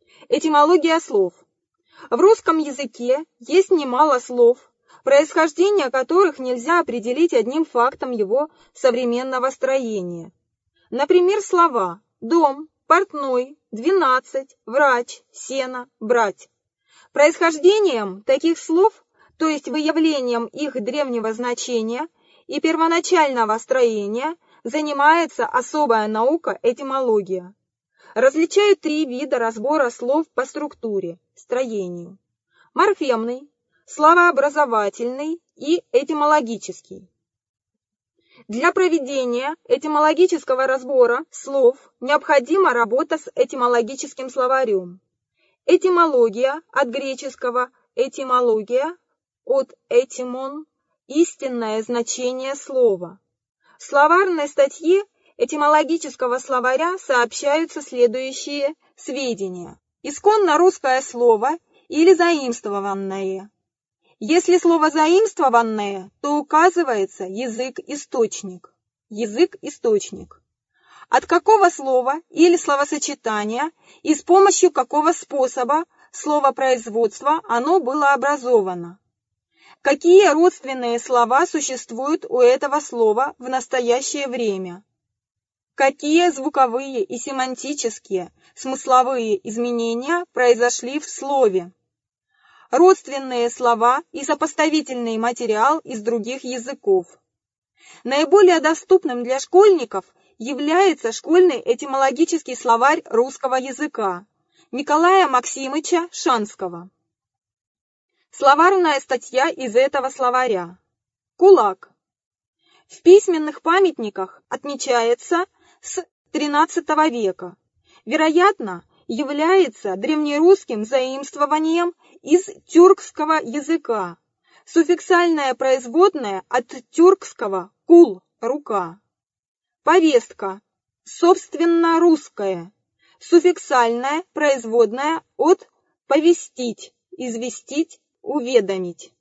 Этимология слов. В русском языке есть немало слов, происхождение которых нельзя определить одним фактом его современного строения. Например, слова «дом», «портной», «12», «врач», «сено», «брать». Происхождением таких слов, то есть выявлением их древнего значения и первоначального строения, занимается особая наука этимология. Различают три вида разбора слов по структуре, строению: морфемный, словообразовательный и этимологический. Для проведения этимологического разбора слов необходима работа с этимологическим словарем. Этимология от греческого этимология, от этимон, истинное значение слова. В словарной статье этимологического словаря сообщаются следующие сведения. Исконно русское слово или заимствованное. Если слово заимствованное, то указывается язык-источник. Язык-источник. От какого слова или словосочетания и с помощью какого способа словопроизводства оно было образовано. Какие родственные слова существуют у этого слова в настоящее время? Какие звуковые и семантические, смысловые изменения произошли в слове? Родственные слова и сопоставительный материал из других языков. Наиболее доступным для школьников является школьный этимологический словарь русского языка Николая Максимыча Шанского. Словарная статья из этого словаря. Кулак. В письменных памятниках отмечается с XIII века. Вероятно, является древнерусским заимствованием из тюркского языка. Суффиксальное производное от тюркского «кул» – рука. Повестка. Собственно русское. Суффиксальное производное от «повестить», «известить», «уведомить».